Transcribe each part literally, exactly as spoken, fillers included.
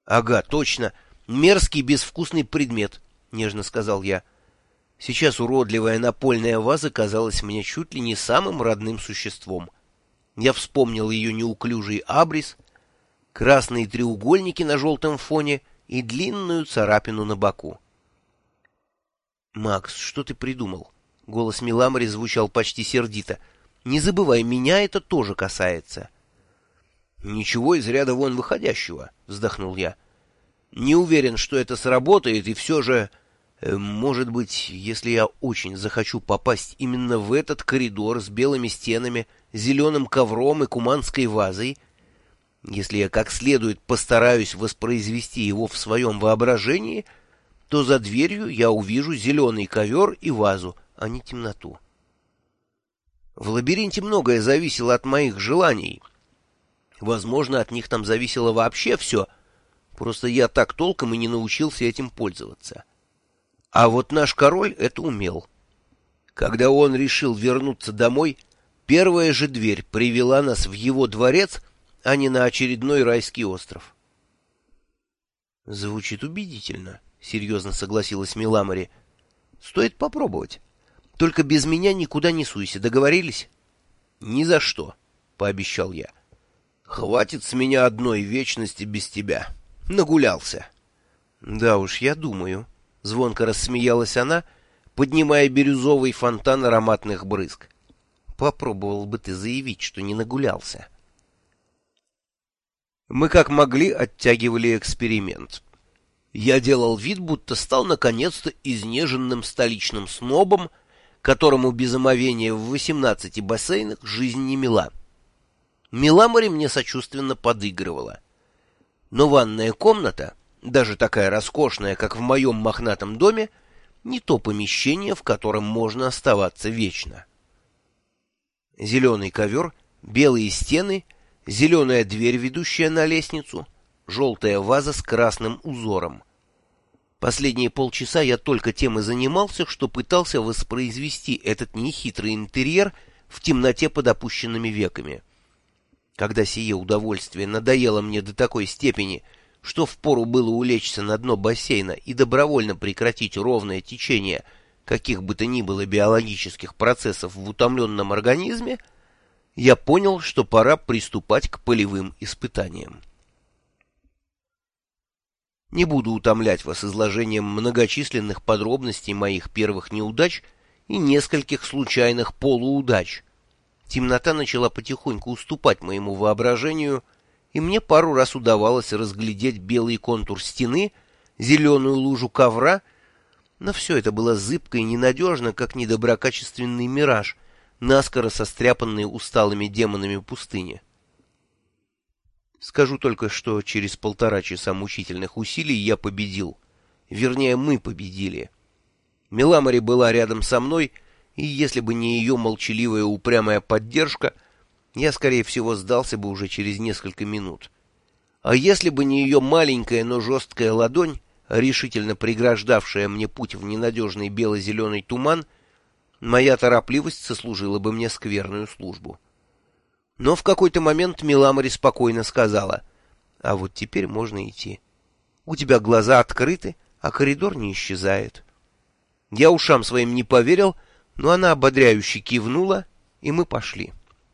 — Ага, точно. Мерзкий безвкусный предмет, — нежно сказал я. Сейчас уродливая напольная ваза казалась мне чуть ли не самым родным существом. Я вспомнил ее неуклюжий абрис, красные треугольники на желтом фоне и длинную царапину на боку. — Макс, что ты придумал? — голос Миламари звучал почти сердито. — Не забывай, меня это тоже касается. — Ничего из ряда вон выходящего, — вздохнул я. — Не уверен, что это сработает, и все же... э, Может быть, если я очень захочу попасть именно в этот коридор с белыми стенами, зеленым ковром и куманской вазой, если я как следует постараюсь воспроизвести его в своем воображении, то за дверью я увижу зеленый ковер и вазу, а не темноту. В лабиринте многое зависело от моих желаний. Возможно, от них там зависело вообще все, просто я так толком и не научился этим пользоваться. А вот наш король это умел. Когда он решил вернуться домой, первая же дверь привела нас в его дворец, а не на очередной райский остров. — Звучит убедительно, — серьезно согласилась Миламари. — Стоит попробовать. Только без меня никуда не суйся, договорились? — Ни за что, — пообещал я. — Хватит с меня одной вечности без тебя. Нагулялся. — Да уж, я думаю, — звонко рассмеялась она, поднимая бирюзовый фонтан ароматных брызг. — Попробовал бы ты заявить, что не нагулялся. Мы как могли оттягивали эксперимент. Я делал вид, будто стал наконец-то изнеженным столичным снобом, которому без омовения в восемнадцати бассейнах жизнь не мила. Миламари мне сочувственно подыгрывала. Но ванная комната, даже такая роскошная, как в моем мохнатом доме, не то помещение, в котором можно оставаться вечно. Зеленый ковер, белые стены, зеленая дверь, ведущая на лестницу, желтая ваза с красным узором. Последние полчаса я только тем и занимался, что пытался воспроизвести этот нехитрый интерьер в темноте под опущенными веками. Когда сие удовольствие надоело мне до такой степени, что впору было улечься на дно бассейна и добровольно прекратить ровное течение каких бы то ни было биологических процессов в утомленном организме, я понял, что пора приступать к полевым испытаниям. Не буду утомлять вас изложением многочисленных подробностей моих первых неудач и нескольких случайных полуудач. Темнота начала потихоньку уступать моему воображению, и мне пару раз удавалось разглядеть белый контур стены, зеленую лужу ковра, но все это было зыбко и ненадежно, как недоброкачественный мираж, наскоро состряпанный усталыми демонами пустыни. Скажу только, что через полтора часа мучительных усилий я победил. Вернее, мы победили. Миламари была рядом со мной, и если бы не ее молчаливая упрямая поддержка, я, скорее всего, сдался бы уже через несколько минут. А если бы не ее маленькая, но жесткая ладонь, решительно преграждавшая мне путь в ненадежный бело-зеленый туман, моя торопливость сослужила бы мне скверную службу. Но в какой-то момент Миламари спокойно сказала: «А вот теперь можно идти. У тебя глаза открыты, а коридор не исчезает». Я ушам своим не поверил, но она ободряюще кивнула, и мы пошли.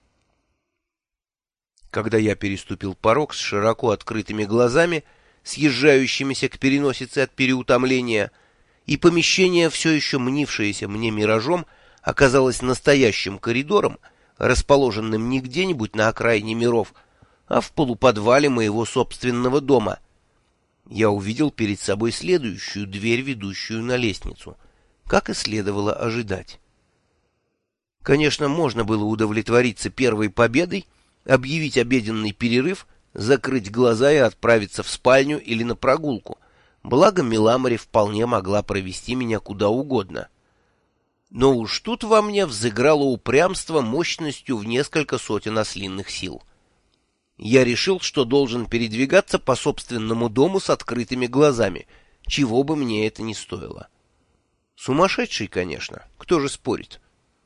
Когда я переступил порог с широко открытыми глазами, съезжающимися к переносице от переутомления, и помещение, все еще мнившееся мне миражом, оказалось настоящим коридором, расположенным не где-нибудь на окраине миров, а в полуподвале моего собственного дома, я увидел перед собой следующую дверь, ведущую на лестницу, как и следовало ожидать. Конечно, можно было удовлетвориться первой победой, объявить обеденный перерыв, закрыть глаза и отправиться в спальню или на прогулку, благо Миламари вполне могла провести меня куда угодно. Но уж тут во мне взыграло упрямство мощностью в несколько сотен ослинных сил. Я решил, что должен передвигаться по собственному дому с открытыми глазами, чего бы мне это ни стоило. Сумасшедший, конечно, кто же спорит?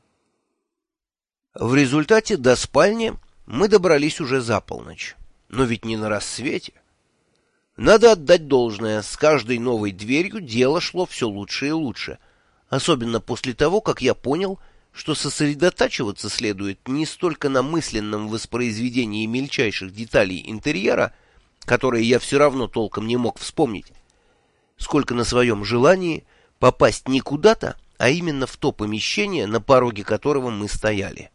В результате до спальни мы добрались уже за полночь, но ведь не на рассвете. Надо отдать должное, с каждой новой дверью дело шло все лучше и лучше, особенно после того, как я понял, что сосредотачиваться следует не столько на мысленном воспроизведении мельчайших деталей интерьера, которые я все равно толком не мог вспомнить, сколько на своем желании попасть не куда-то, а именно в то помещение, на пороге которого мы стояли.